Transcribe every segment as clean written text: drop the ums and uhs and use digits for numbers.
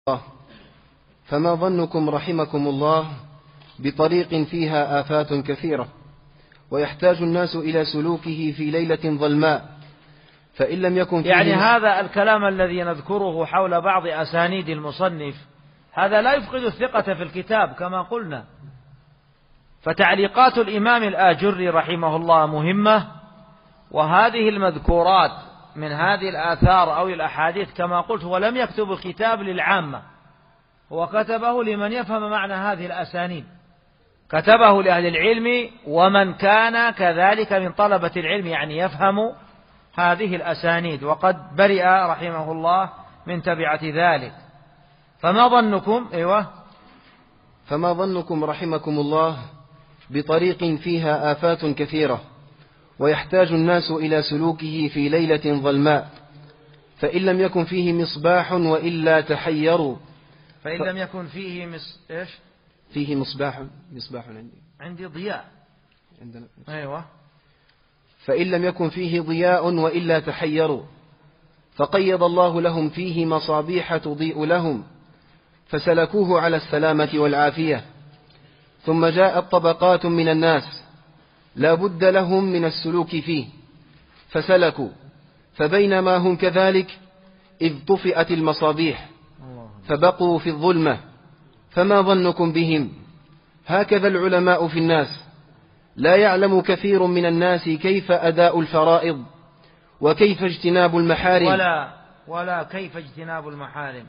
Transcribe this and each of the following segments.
الله. فما ظنكم رحمكم الله بطريق فيها آفات كثيرة ويحتاج الناس إلى سلوكه في ليلة ظلماء، فإن لم يكن فيه يعني هذا الكلام الذي نذكره حول بعض أسانيد المصنف هذا لا يفقد الثقة في الكتاب كما قلنا، فتعليقات الإمام الآجري رحمه الله مهمة، وهذه المذكورات من هذه الآثار أو الأحاديث كما قلت ولم يكتب الكتاب للعامة، هو كتبه لمن يفهم معنى هذه الأسانيد، كتبه لأهل العلم ومن كان كذلك من طلبة العلم، يعني يفهم هذه الأسانيد، وقد برئ رحمه الله من تبعة ذلك. فما ظنكم فما ظنكم رحمكم الله بطريق فيها آفات كثيرة ويحتاج الناس إلى سلوكه في ليلة ظلماء، فإن لم يكن فيه مصباح وإلا تحيروا. فإن لم يكن فيه فيه مصباح عندي ضياء عندنا. فإن لم يكن فيه ضياء وإلا تحيروا، فقيض الله لهم فيه مصابيح تضيء لهم فسلكوه على السلامة والعافية. ثم جاءت طبقات من الناس لا بد لهم من السلوك فيه فسلكوا، فبينما هم كذلك إذ طفئت المصابيح فبقوا في الظلمة. فما ظنكم بهم؟ هكذا العلماء في الناس، لا يعلم كثير من الناس كيف أداء الفرائض وكيف اجتناب المحارم ولا كيف اجتناب المحارم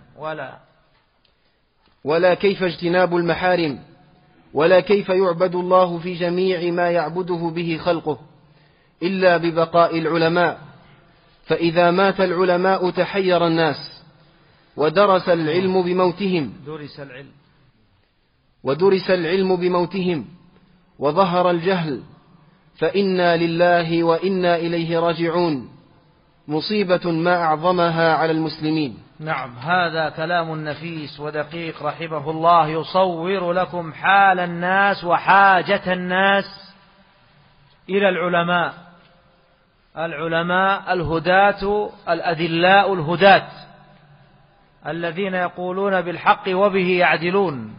ولا كيف اجتناب المحارم ولا كيف يعبد الله في جميع ما يعبده به خلقه إلا ببقاء العلماء. فإذا مات العلماء تحير الناس ودرس العلم بموتهم وظهر الجهل، فإنا لله وإنا إليه راجعون، مصيبة ما أعظمها على المسلمين. نعم، هذا كلام نفيس ودقيق رحمه الله، يصور لكم حال الناس وحاجة الناس إلى العلماء الهداة الأدلاء الهداة الذين يقولون بالحق وبه يعدلون.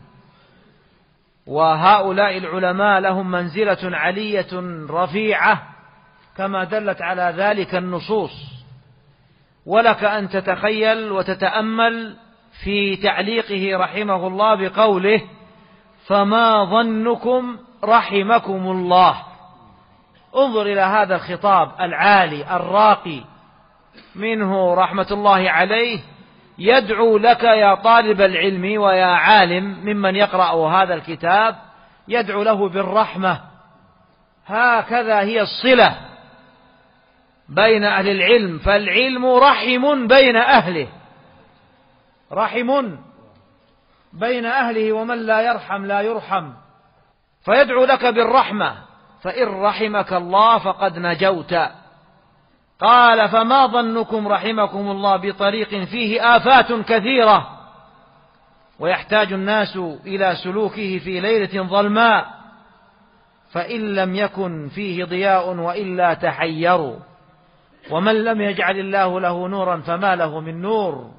وهؤلاء العلماء لهم منزلة علية رفيعة كما دلت على ذلك النصوص. ولك أن تتخيل وتتأمل في تعليقه رحمه الله بقوله فما ظنكم رحمكم الله. انظر إلى هذا الخطاب العالي الراقي منه رحمة الله عليه، يدعو لك يا طالب العلم ويا عالم ممن يقرأ هذا الكتاب، يدعو له بالرحمة. هكذا هي الصلة بين أهل العلم، فالعلم رحم بين أهله، رحم بين أهله، ومن لا يرحم لا يرحم، فيدعو لك بالرحمة، فإن رحمك الله فقد نجوت. قال فما ظنكم رحمكم الله بطريق فيه آفات كثيرة ويحتاج الناس إلى سلوكه في ليلة ظلماء، فإن لم يكن فيه ضياء وإلا تحيروا، ومن لم يجعل الله له نورا فما له من نور.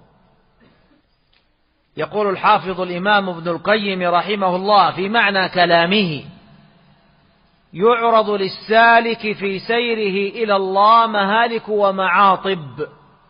يقول الحافظ الإمام ابن القيم رحمه الله في معنى كلامه: يعرض للسالك في سيره إلى الله مهالك ومعاطب.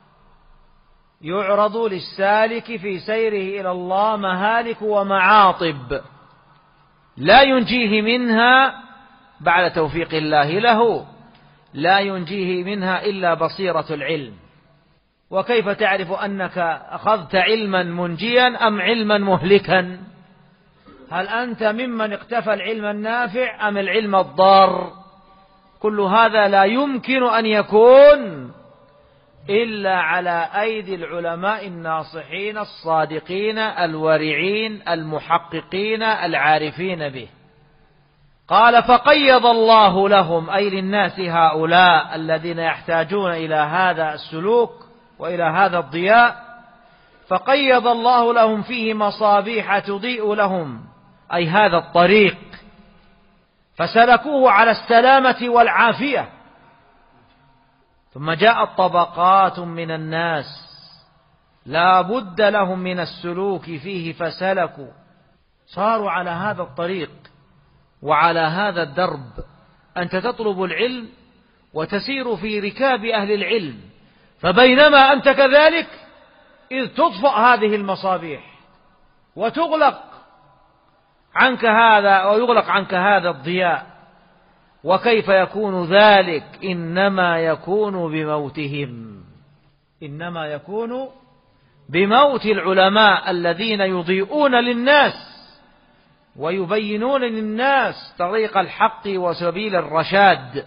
يعرض للسالك في سيره إلى الله مهالك ومعاطب لا ينجيه منها بعد توفيق الله له، لا ينجيه منها إلا بصيرة العلم. وكيف تعرف أنك أخذت علما منجيا أم علما مهلكا؟ هل أنت ممن اقتفى العلم النافع أم العلم الضار؟ كل هذا لا يمكن أن يكون إلا على أيدي العلماء الناصحين الصادقين الورعين المحققين العارفين به. قال فقيض الله لهم، أي للناس هؤلاء الذين يحتاجون إلى هذا السلوك وإلى هذا الضياء، فقيض الله لهم فيه مصابيح تضيء لهم، أي هذا الطريق، فسلكوه على السلامة والعافية. ثم جاءت طبقات من الناس لا بد لهم من السلوك فيه فسلكوا، صاروا على هذا الطريق وعلى هذا الدرب. أنت تطلب العلم وتسير في ركاب أهل العلم، فبينما أنت كذلك إذ تطفأ هذه المصابيح وتغلق عنك هذا ويغلق عنك هذا الضياء. وكيف يكون ذلك؟ إنما يكون بموتهم، إنما يكون بموت العلماء الذين يضيئون للناس ويبينون للناس طريق الحق وسبيل الرشاد.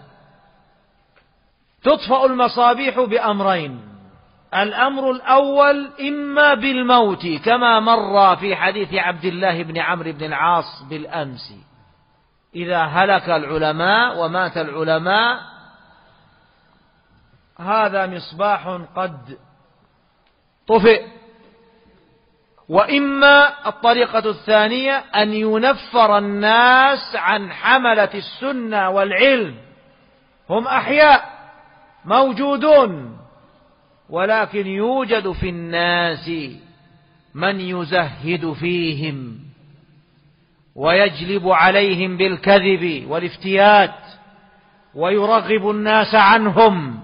تطفأ المصابيح بأمرين: الأمر الأول إما بالموت كما مر في حديث عبد الله بن عمرو بن العاص بالأمس، إذا هلك العلماء ومات العلماء هذا مصباح قد طفئ. وإما الطريقة الثانية أن ينفر الناس عن حملة السنة والعلم، هم أحياء موجودون، ولكن يوجد في الناس من يزهد فيهم ويجلب عليهم بالكذب والافتيات ويرغب الناس عنهم.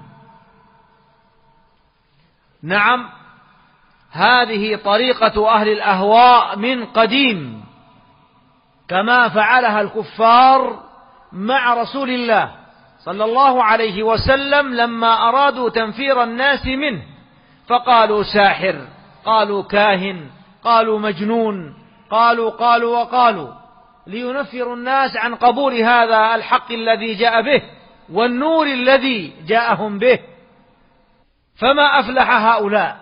نعم، هذه طريقة أهل الأهواء من قديم، كما فعلها الكفار مع رسول الله صلى الله عليه وسلم لما أرادوا تنفير الناس منه، فقالوا ساحر، قالوا كاهن، قالوا مجنون، قالوا لينفروا الناس عن قبول هذا الحق الذي جاء به والنور الذي جاءهم به. فما أفلح هؤلاء.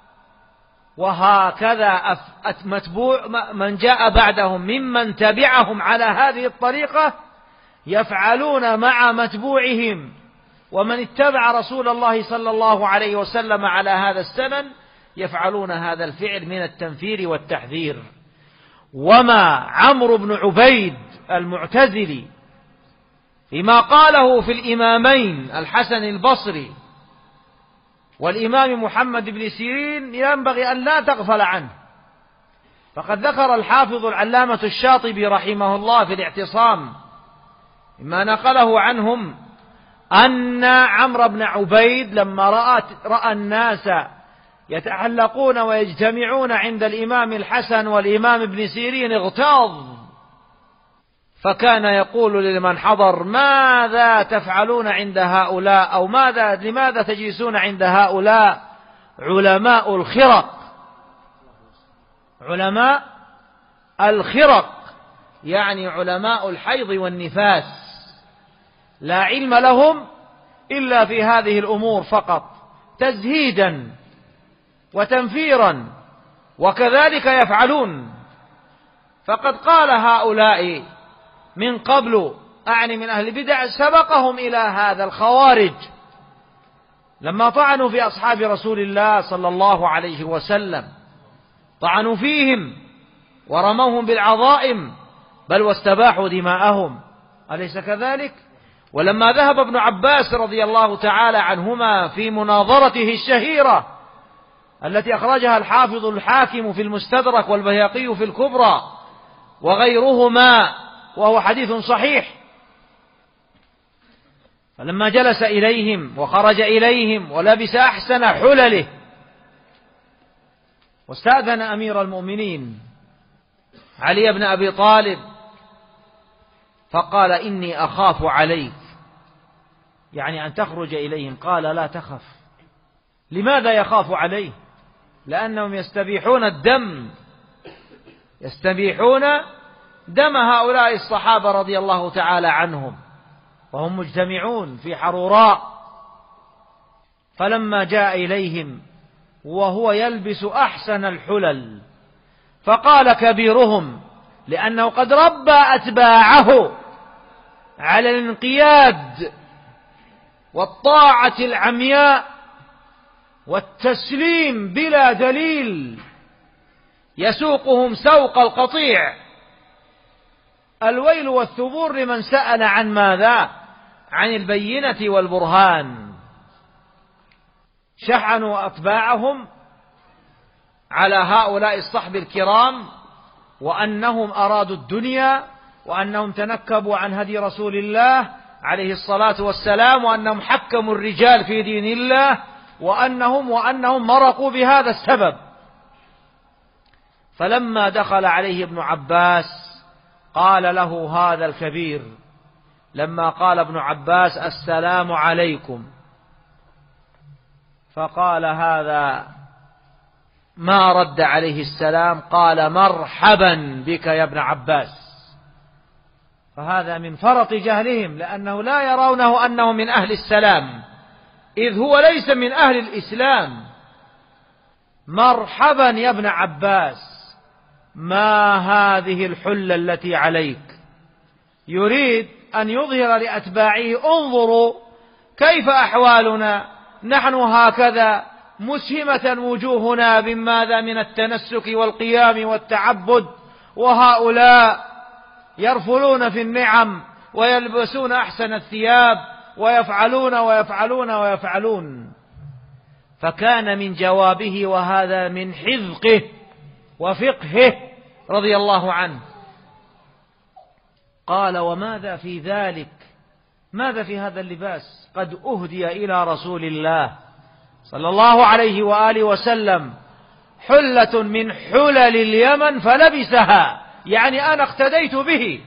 وهكذا متبوع من جاء بعدهم ممن تبعهم على هذه الطريقة يفعلون مع متبوعهم، ومن اتبع رسول الله صلى الله عليه وسلم على هذا السنن يفعلون هذا الفعل من التنفير والتحذير. وما عمرو بن عبيد المعتزلي فيما قاله في الإمامين الحسن البصري والإمام محمد بن سيرين ينبغي أن لا تغفل عنه. فقد ذكر الحافظ العلامة الشاطبي رحمه الله في الاعتصام مما نقله عنهم أن عمرو بن عبيد لما رأى الناس يتعلقون ويجتمعون عند الإمام الحسن والإمام ابن سيرين اغتاظ، فكان يقول لمن حضر: ماذا تفعلون عند هؤلاء؟ أو لماذا تجلسون عند هؤلاء علماء الخرق؟ علماء الخرق يعني علماء الحيض والنفاس، لا علم لهم إلا في هذه الأمور فقط، تزهيدا وتنفيرا، وكذلك يفعلون. فقد قال هؤلاء من قبل، أعني من أهل البدع، سبقهم إلى هذا الخوارج لما طعنوا في أصحاب رسول الله صلى الله عليه وسلم، طعنوا فيهم ورموهم بالعظائم بل واستباحوا دماءهم، أليس كذلك؟ ولما ذهب ابن عباس رضي الله تعالى عنهما في مناظرته الشهيرة التي أخرجها الحافظ الحاكم في المستدرك والبيهقي في الكبرى وغيرهما وهو حديث صحيح، فلما جلس إليهم وخرج إليهم ولبس أحسن حلله واستأذن أمير المؤمنين علي بن أبي طالب فقال: إني أخاف عليك، يعني أن تخرج إليهم. قال: لا تخف. لماذا يخاف عليه؟ لأنهم يستبيحون الدم، يستبيحون دم هؤلاء الصحابة رضي الله تعالى عنهم، وهم مجتمعون في حروراء. فلما جاء إليهم وهو يلبس أحسن الحلل فقال كبيرهم، لأنه قد ربى أتباعه على الانقياد والطاعة العمياء والتسليم بلا دليل يسوقهم سوق القطيع: الويل والثبور لمن سأل عن ماذا؟ عن البينة والبرهان. شحنوا أتباعهم على هؤلاء الصحب الكرام وأنهم أرادوا الدنيا، وأنهم تنكبوا عن هدي رسول الله عليه الصلاة والسلام، وأنهم حكموا الرجال في دين الله، وأنهم مرقوا بهذا السبب. فلما دخل عليه ابن عباس قال له هذا الكبير، لما قال ابن عباس السلام عليكم، فقال هذا ما رد عليه السلام، قال مرحبا بك يا ابن عباس. فهذا من فرط جهلهم، لأنه لا يرونه أنه من أهل السلام، إذ هو ليس من أهل الإسلام. مرحبا يا ابن عباس، ما هذه الحلة التي عليك؟ يريد أن يظهر لأتباعه انظروا كيف أحوالنا، نحن هكذا مسهمة وجوهنا بماذا؟ من التنسك والقيام والتعبد، وهؤلاء يرفلون في النعم ويلبسون أحسن الثياب ويفعلون ويفعلون ويفعلون. فكان من جوابه، وهذا من حذقه وفقهه رضي الله عنه، قال وماذا في ذلك؟ ماذا في هذا اللباس؟ قد أهدي إلى رسول الله صلى الله عليه وآله وسلم حلة من حلل اليمن فلبسها، يعني أنا اقتديت به.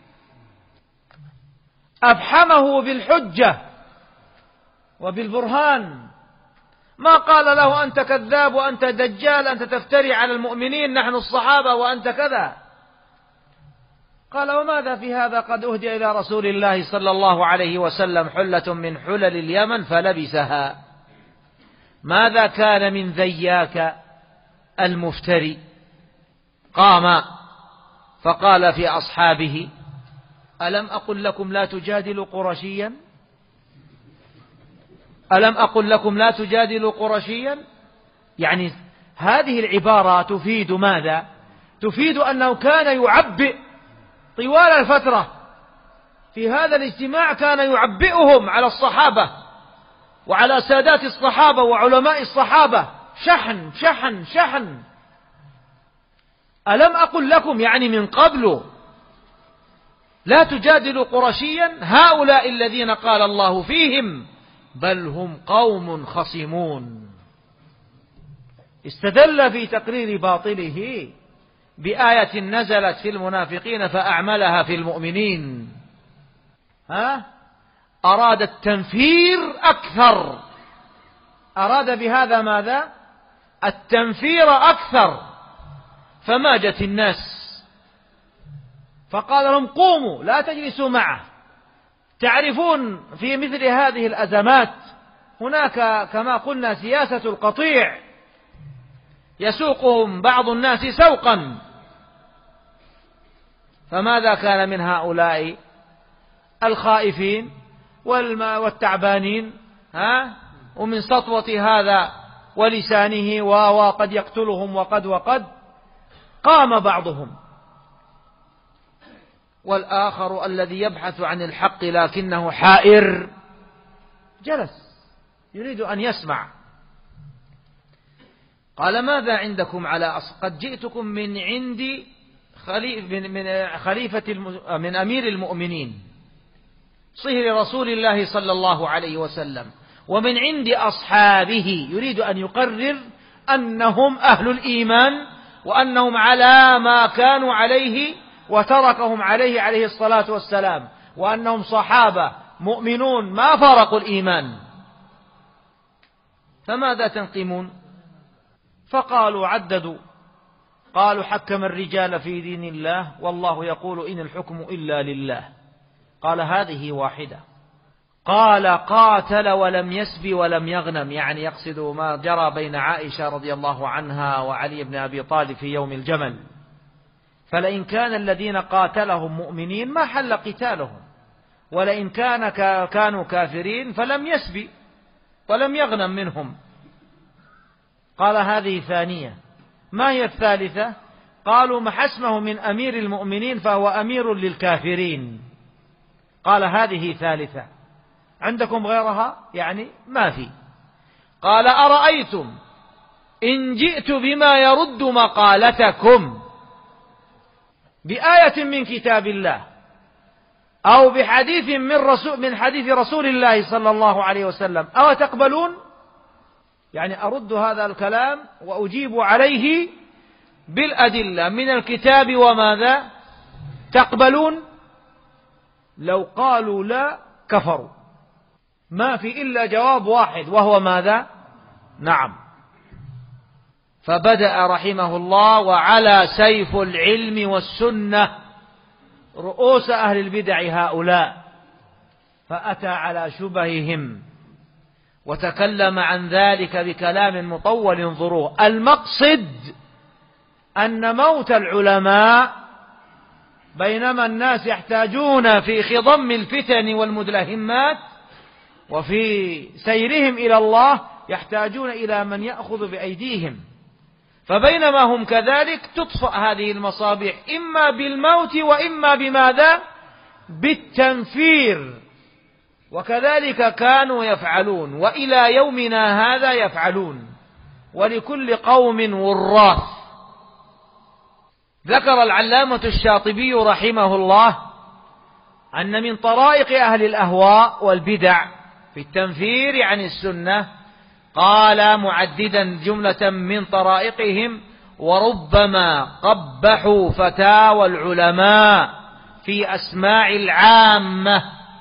أفحمه بالحجة وبالبرهان، ما قال له أنت كذاب وأنت دجال، أنت تفتري على المؤمنين، نحن الصحابة وأنت كذا. قال وماذا في هذا؟ قد أهدي إلى رسول الله صلى الله عليه وسلم حلة من حلل اليمن فلبسها. ماذا كان من ذياك المفتري؟ قام فقال في أصحابه ألم أقل لكم لا تجادلوا قرشيا؟ ألم أقل لكم لا تجادلوا قرشيا؟ يعني هذه العبارة تفيد ماذا؟ تفيد أنه كان يعبئ طوال الفترة في هذا الاجتماع، كان يعبئهم على الصحابة وعلى سادات الصحابة وعلماء الصحابة، شحن شحن شحن. ألم أقل لكم يعني من قبل لا تجادلوا قرشيا؟ هؤلاء الذين قال الله فيهم بل هم قوم خصمون. استدل في تقرير باطله بآية نزلت في المنافقين فأعملها في المؤمنين. أراد التنفير أكثر، أراد بهذا ماذا؟ التنفير أكثر. فماجت الناس فقال لهم قوموا لا تجلسوا معه. تعرفون في مثل هذه الأزمات هناك كما قلنا سياسة القطيع، يسوقهم بعض الناس سوقا. فماذا كان من هؤلاء الخائفين والتعبانين ومن سطوة هذا ولسانه وقد يقتلهم وقد قام بعضهم، والآخر الذي يبحث عن الحق لكنه حائر جلس يريد أن يسمع. قال ماذا عندكم على قد جئتكم من عند خليفة من أمير المؤمنين صهر رسول الله صلى الله عليه وسلم ومن عند أصحابه، يريد أن يقرر أنهم أهل الإيمان وأنهم على ما كانوا عليه وتركهم عليه الصلاة والسلام، وأنهم صحابة مؤمنون ما فارقوا الإيمان. فماذا تنقمون؟ فقالوا عددوا، قالوا حكم الرجال في دين الله والله يقول إن الحكم إلا لله. قال هذه واحدة. قال قاتل ولم يسب ولم يغنم، يعني يقصد ما جرى بين عائشة رضي الله عنها وعلي بن أبي طالب في يوم الجمل. فلئن كان الذين قاتلهم مؤمنين ما حل قتالهم، ولئن كانوا كافرين فلم يسب ولم يغنم منهم. قال هذه ثانية. ما هي الثالثة؟ قالوا ما حسمه من أمير المؤمنين فهو أمير للكافرين. قال هذه ثالثة. عندكم غيرها؟ يعني ما في. قال أرأيتم إن جئت بما يرد مقالتكم بآية من كتاب الله أو بحديث من حديث رسول الله صلى الله عليه وسلم أو تقبلون؟ يعني أرد هذا الكلام وأجيب عليه بالأدلة من الكتاب وماذا تقبلون؟ لو قالوا لا كفروا، ما في إلا جواب واحد وهو ماذا؟ نعم. فبدأ رحمه الله وعلى سيف العلم والسنة رؤوس أهل البدع هؤلاء، فأتى على شبههم وتكلم عن ذلك بكلام مطول انظروه. المقصد أن موت العلماء بينما الناس يحتاجون في خضم الفتن والمدلهمات وفي سيرهم إلى الله يحتاجون إلى من يأخذ بأيديهم، فبينما هم كذلك تطفأ هذه المصابيح إما بالموت وإما بماذا؟ بالتنفير. وكذلك كانوا يفعلون وإلى يومنا هذا يفعلون، ولكل قوم وراث. ذكر العلامة الشاطبي رحمه الله أن من طرائق أهل الأهواء والبدع في التنفير عن السنة، قال معددا جملة من طرائقهم: وربما قبحوا فتاوى العلماء في أسماع العامة.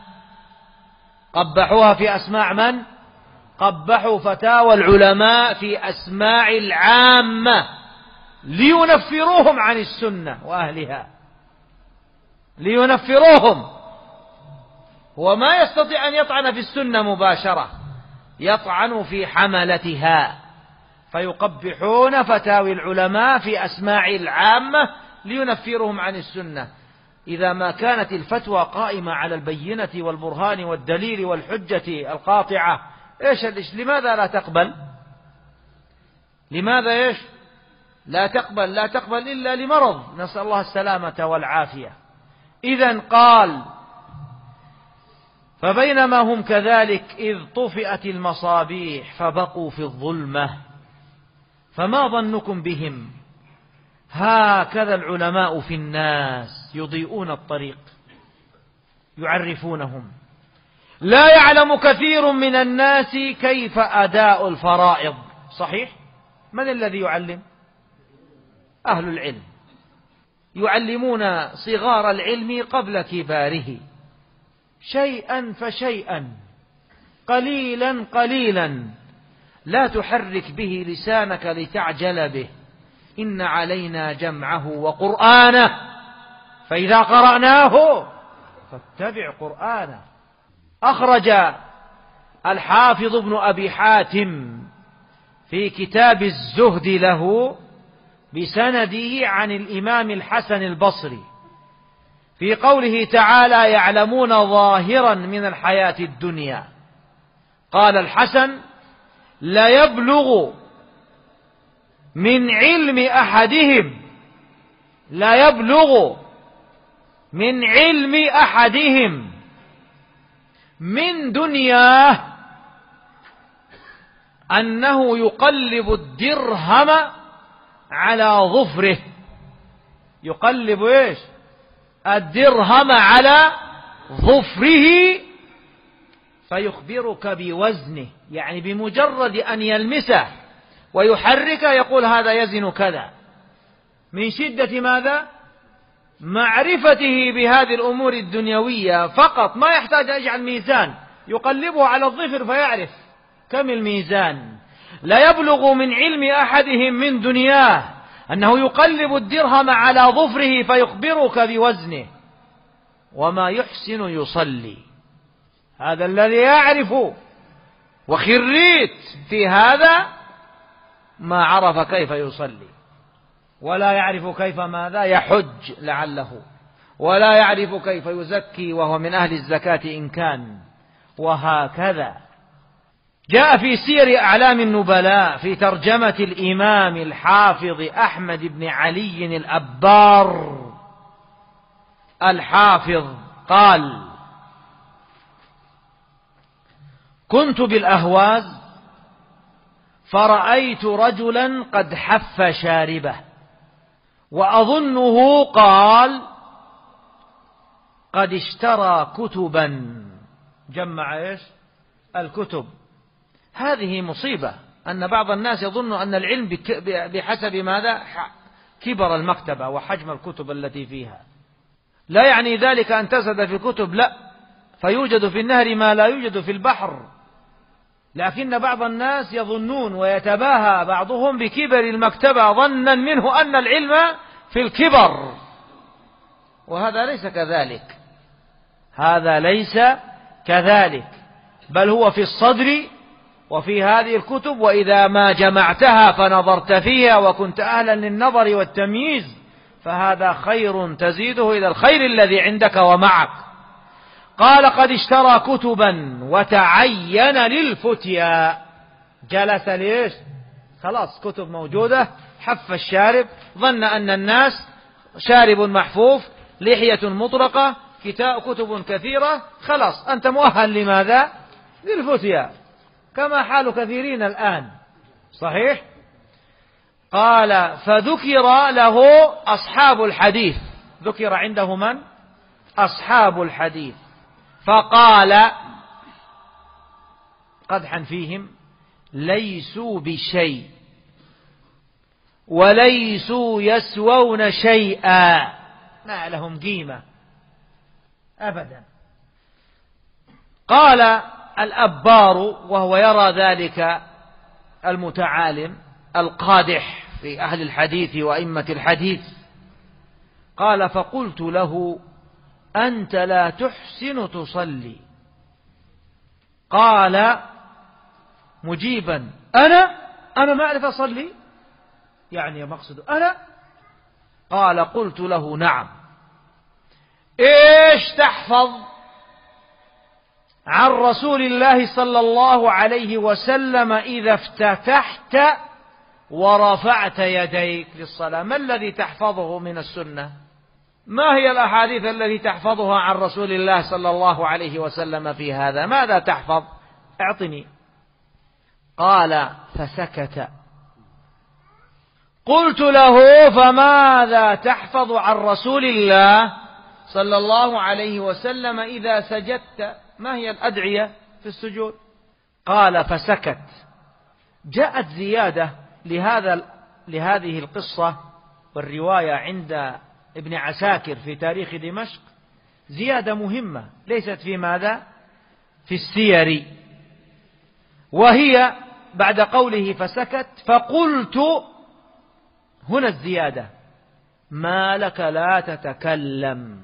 قبحوها في أسماع من؟ قبحوا فتاوى العلماء في أسماع العامة لينفروهم عن السنة وأهلها، لينفروهم. هو ما يستطيع أن يطعن في السنة مباشرة، يطعن في حملتها، فيقبحون فتاوي العلماء في أسماع العامة لينفرهم عن السنة. إذا ما كانت الفتوى قائمة على البينة والبرهان والدليل والحجة القاطعة، لماذا لا تقبل؟ لماذا لا تقبل؟ لا تقبل إلا لمرض، نسأل الله السلامة والعافية. إذن قال: فبينما هم كذلك إذ طفئت المصابيح فبقوا في الظلمة، فما ظنكم بهم؟ هكذا العلماء في الناس يضيئون الطريق، يعرفونهم. لا يعلم كثير من الناس كيف أداء الفرائض. صحيح؟ من الذي يعلم؟ أهل العلم، يعلمون صغار العلم قبل كباره، شيئا فشيئا، قليلا قليلا. لا تحرك به لسانك لتعجل به، إن علينا جمعه وقرآنه، فإذا قرأناه فاتبع قرآنه. أخرج الحافظ ابن أبي حاتم في كتاب الزهد له بسنده عن الإمام الحسن البصري في قوله تعالى: يعلمون ظاهرا من الحياة الدنيا. قال الحسن: لا يبلغ من علم أحدهم، لا يبلغ من علم أحدهم من دنياه أنه يقلب الدرهم على ظفره. يقلب الدرهم على ظفره فيخبرك بوزنه، يعني بمجرد أن يلمسه ويحرك يقول هذا يزن كذا، من شدة ماذا؟ معرفته بهذه الأمور الدنيوية فقط، ما يحتاج أن يجعل ميزان، يقلبه على الظفر فيعرف كم الميزان. لا يبلغ من علم أحدهم من دنياه أنه يقلب الدرهم على ظفره فيخبرك بوزنه. وما يحسن يصلي، هذا الذي يعرف وخريت في هذا ما عرف كيف يصلي، ولا يعرف كيف ماذا يحج لعله، ولا يعرف كيف يزكي وهو من أهل الزكاة إن كان، وهكذا. جاء في سير أعلام النبلاء في ترجمة الإمام الحافظ أحمد بن علي الأبار الحافظ قال: كنت بالأهواز فرأيت رجلا قد حف شاربه، وأظنه قال قد اشترى كتبا، جمع إيش؟ الكتب. هذه مصيبة، أن بعض الناس يظن أن العلم بحسب ماذا؟ كبر المكتبة وحجم الكتب التي فيها. لا يعني ذلك أن تزهد في الكتب، لا، فيوجد في النهر ما لا يوجد في البحر، لكن بعض الناس يظنون ويتباهى بعضهم بكبر المكتبة ظنا منه أن العلم في الكبر، وهذا ليس كذلك، هذا ليس كذلك، بل هو في الصدر وفي هذه الكتب، وإذا ما جمعتها فنظرت فيها وكنت أهلا للنظر والتمييز فهذا خير تزيده إلى الخير الذي عندك ومعك. قال قد اشترى كتبا وتعين للفتيا، جلس ليش؟ خلاص كتب موجودة، حف الشارب، ظن أن الناس شارب محفوف، لحية مطرقة، كتب كثيرة، خلاص أنت مؤهل لماذا؟ للفتيا، كما حال كثيرين الآن، صحيح؟ قال فذكر له أصحاب الحديث، ذكر عنده من؟ أصحاب الحديث، فقال قدحا فيهم ليسوا بشيء وليسوا يسوون شيئا، ما لهم قيمة أبدا. قال الأبار وهو يرى ذلك المتعالم القادح في أهل الحديث وأئمة الحديث، قال فقلت له أنت لا تحسن تصلي. قال مجيبا أنا ما أعرف أصلي، يعني مقصد أنا. قال قلت له نعم، إيش تحفظ عن رسول الله صلى الله عليه وسلم إذا افتتحت ورفعت يديك للصلاة؟ ما الذي تحفظه من السنة؟ ما هي الأحاديث التي تحفظها عن رسول الله صلى الله عليه وسلم في هذا؟ ماذا تحفظ؟ اعطني. قال فسكت. قلت له فماذا تحفظ عن رسول الله صلى الله عليه وسلم إذا سجدت؟ ما هي الأدعية في السجود؟ قال فسكت. جاءت زيادة لهذه القصة والرواية عند ابن عساكر في تاريخ دمشق، زيادة مهمة ليست في ماذا؟ في السير، وهي بعد قوله فسكت فقلت، هنا الزيادة ما لك لا تتكلم.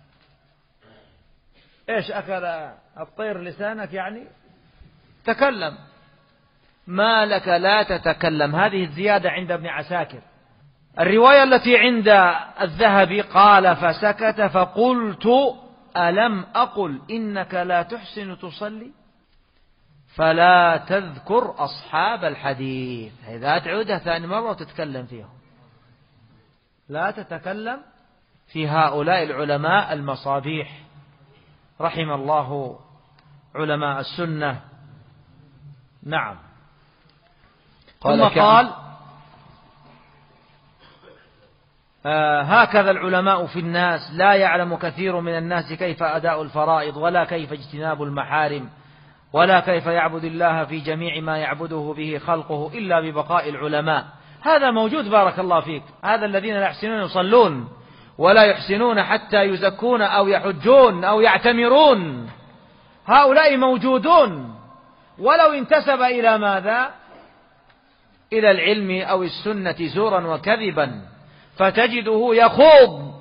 إيش أكل الطير لسانك؟ يعني تكلم. ما لك لا تتكلم، هذه الزيادة عند ابن عساكر. الرواية التي عند الذهبي قال فسكت فقلت ألم أقل إنك لا تحسن تصلي؟ فلا تذكر أصحاب الحديث، إذا تعودها ثاني مرة وتتكلم فيهم، لا تتكلم في هؤلاء العلماء المصابيح، رحم الله علماء السنة. نعم. ثم قال هكذا العلماء في الناس، لا يعلم كثير من الناس كيف أداء الفرائض ولا كيف اجتناب المحارم ولا كيف يعبد الله في جميع ما يعبده به خلقه إلا ببقاء العلماء. هذا موجود بارك الله فيك، هذا الذين لا يحسنون يصلون ولا يحسنون حتى يزكون أو يحجون أو يعتمرون، هؤلاء موجودون، ولو انتسب إلى ماذا؟ إلى العلم أو السنة زورا وكذبا، فتجده يخوض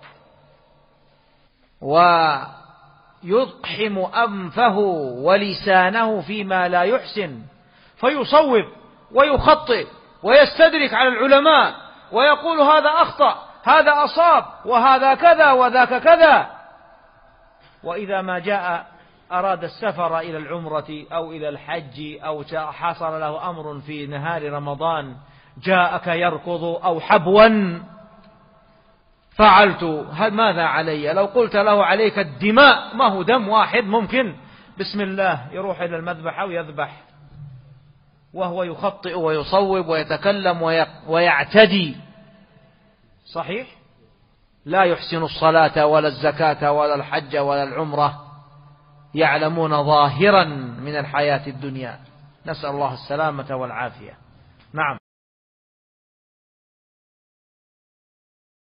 ويقحم أنفه ولسانه فيما لا يحسن، فيصوب ويخطئ ويستدرك على العلماء ويقول هذا أخطأ، هذا أصاب، وهذا كذا وذاك كذا. وإذا ما جاء أراد السفر إلى العمرة أو إلى الحج أو حصل له أمر في نهار رمضان جاءك يركض أو حبوا، فعلت ماذا علي؟ لو قلت له عليك الدماء، ما هو دم واحد ممكن، بسم الله يروح إلى المذبح أو يذبح. وهو يخطئ ويصوب ويتكلم ويعتدي. صحيح؟ لا يحسن الصلاة ولا الزكاة ولا الحج ولا العمرة، يعلمون ظاهرا من الحياة الدنيا. نسأل الله السلامة والعافية. نعم.